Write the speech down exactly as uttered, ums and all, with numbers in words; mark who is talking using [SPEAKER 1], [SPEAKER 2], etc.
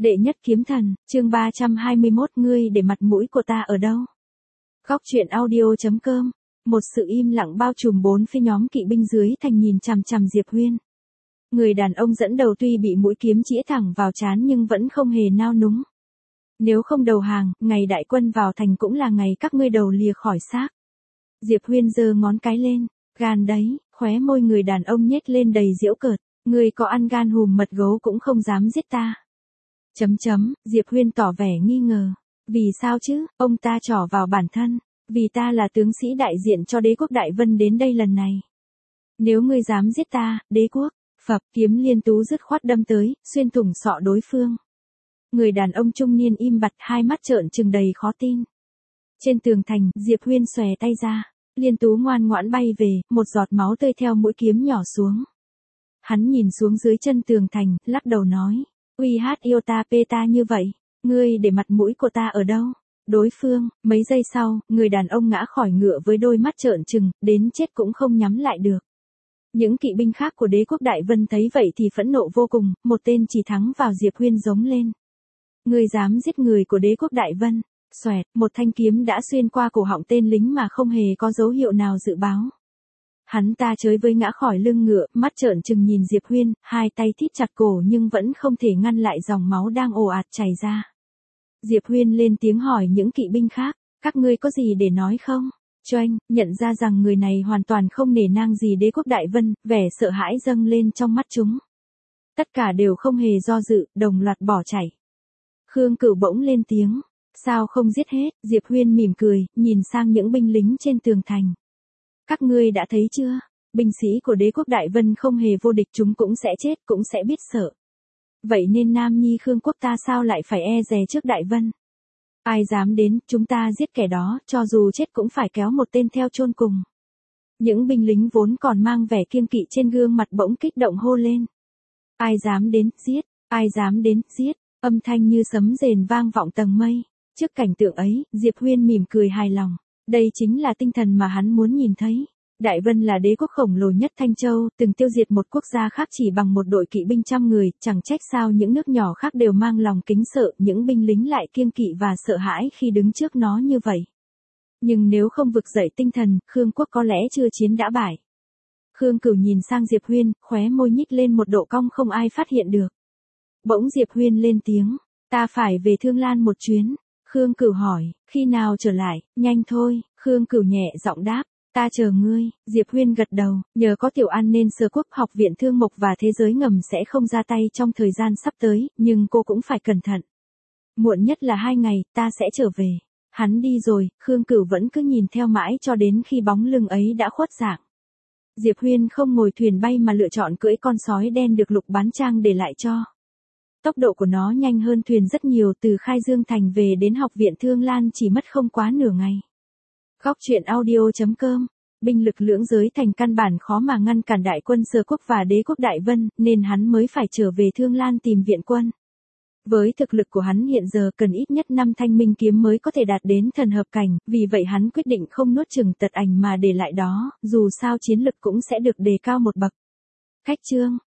[SPEAKER 1] Đệ nhất kiếm thần, chương ba trăm hai mươi mốt ngươi để mặt mũi của ta ở đâu? Góc truyện audio chấm com. Một sự im lặng bao trùm bốn phía nhóm kỵ binh dưới thành nhìn chằm chằm Diệp Huyên. Người đàn ông dẫn đầu tuy bị mũi kiếm chĩa thẳng vào trán nhưng vẫn không hề nao núng. Nếu không đầu hàng, ngày đại quân vào thành cũng là ngày các ngươi đầu lìa khỏi xác. Diệp Huyên giơ ngón cái lên, gan đấy, khóe môi người đàn ông nhếch lên đầy giễu cợt, ngươi có ăn gan hùm mật gấu cũng không dám giết ta. Chấm chấm, Diệp Huyên tỏ vẻ nghi ngờ. Vì sao chứ, ông ta trỏ vào bản thân, vì ta là tướng sĩ đại diện cho đế quốc Đại Vân đến đây lần này. Nếu ngươi dám giết ta, đế quốc, phập kiếm liên tú dứt khoát đâm tới, xuyên thủng sọ đối phương. Người đàn ông trung niên im bặt, hai mắt trợn trừng đầy khó tin. Trên tường thành, Diệp Huyên xòe tay ra, liên tú ngoan ngoãn bay về, một giọt máu tươi theo mũi kiếm nhỏ xuống. Hắn nhìn xuống dưới chân tường thành, lắc đầu nói, uy hát yêu ta pê ta như vậy, ngươi để mặt mũi của ta ở đâu? Đối phương, mấy giây sau, người đàn ông ngã khỏi ngựa với đôi mắt trợn trừng, đến chết cũng không nhắm lại được. Những kỵ binh khác của đế quốc Đại Vân thấy vậy thì phẫn nộ vô cùng, một tên chỉ thắng vào Diệp Huyên giống lên. Ngươi dám giết người của đế quốc Đại Vân? Xoẹt, một thanh kiếm đã xuyên qua cổ họng tên lính mà không hề có dấu hiệu nào dự báo. Hắn ta chới với ngã khỏi lưng ngựa, mắt trợn trừng nhìn Diệp Huyên, hai tay thít chặt cổ nhưng vẫn không thể ngăn lại dòng máu đang ồ ạt chảy ra. Diệp Huyên lên tiếng hỏi những kỵ binh khác, các ngươi có gì để nói không? Choanh, nhận ra rằng người này hoàn toàn không nể nang gì đế quốc Đại Vân, vẻ sợ hãi dâng lên trong mắt chúng. Tất cả đều không hề do dự, đồng loạt bỏ chạy. Khương Cửu bỗng lên tiếng, sao không giết hết? Diệp Huyên mỉm cười, nhìn sang những binh lính trên tường thành. Các ngươi đã thấy chưa? Binh sĩ của đế quốc Đại Vân không hề vô địch, chúng cũng sẽ chết, cũng sẽ biết sợ. Vậy nên Nam Nhi Khương quốc ta sao lại phải e dè trước Đại Vân? Ai dám đến, chúng ta giết kẻ đó, cho dù chết cũng phải kéo một tên theo chôn cùng. Những binh lính vốn còn mang vẻ kiêng kỵ trên gương mặt bỗng kích động hô lên. Ai dám đến, giết, ai dám đến, giết, âm thanh như sấm rền vang vọng tầng mây. Trước cảnh tượng ấy, Diệp Huyên mỉm cười hài lòng. Đây chính là tinh thần mà hắn muốn nhìn thấy. Đại Vân là đế quốc khổng lồ nhất Thanh Châu, từng tiêu diệt một quốc gia khác chỉ bằng một đội kỵ binh trăm người, chẳng trách sao những nước nhỏ khác đều mang lòng kính sợ, những binh lính lại kiêng kỵ và sợ hãi khi đứng trước nó như vậy. Nhưng nếu không vực dậy tinh thần, Khương quốc có lẽ chưa chiến đã bại. Khương Cửu nhìn sang Diệp Huyên, khóe môi nhích lên một độ cong không ai phát hiện được. Bỗng Diệp Huyên lên tiếng, ta phải về Thương Lan một chuyến. Khương Cửu hỏi, khi nào trở lại? Nhanh thôi, Khương Cửu nhẹ giọng đáp. Ta chờ ngươi. Diệp Huyên gật đầu, nhờ có Tiểu An nên Sở Quốc Học viện Thương Mộc và Thế giới ngầm sẽ không ra tay trong thời gian sắp tới, nhưng cô cũng phải cẩn thận. Muộn nhất là hai ngày, ta sẽ trở về. Hắn đi rồi, Khương Cửu vẫn cứ nhìn theo mãi cho đến khi bóng lưng ấy đã khuất dạng. Diệp Huyên không ngồi thuyền bay mà lựa chọn cưỡi con sói đen được Lục Bán Trang để lại cho. Tốc độ của nó nhanh hơn thuyền rất nhiều, từ Khai Dương Thành về đến Học viện Thương Lan chỉ mất không quá nửa ngày. Góc truyện audio chấm com. Binh lực lưỡng giới thành căn bản khó mà ngăn cản đại quân Sở Quốc và đế quốc Đại Vân, nên hắn mới phải trở về Thương Lan tìm viện quân. Với thực lực của hắn hiện giờ cần ít nhất năm thanh minh kiếm mới có thể đạt đến thần hợp cảnh, vì vậy hắn quyết định không nuốt chửng tật ảnh mà để lại đó, dù sao chiến lực cũng sẽ được đề cao một bậc. Khách chương.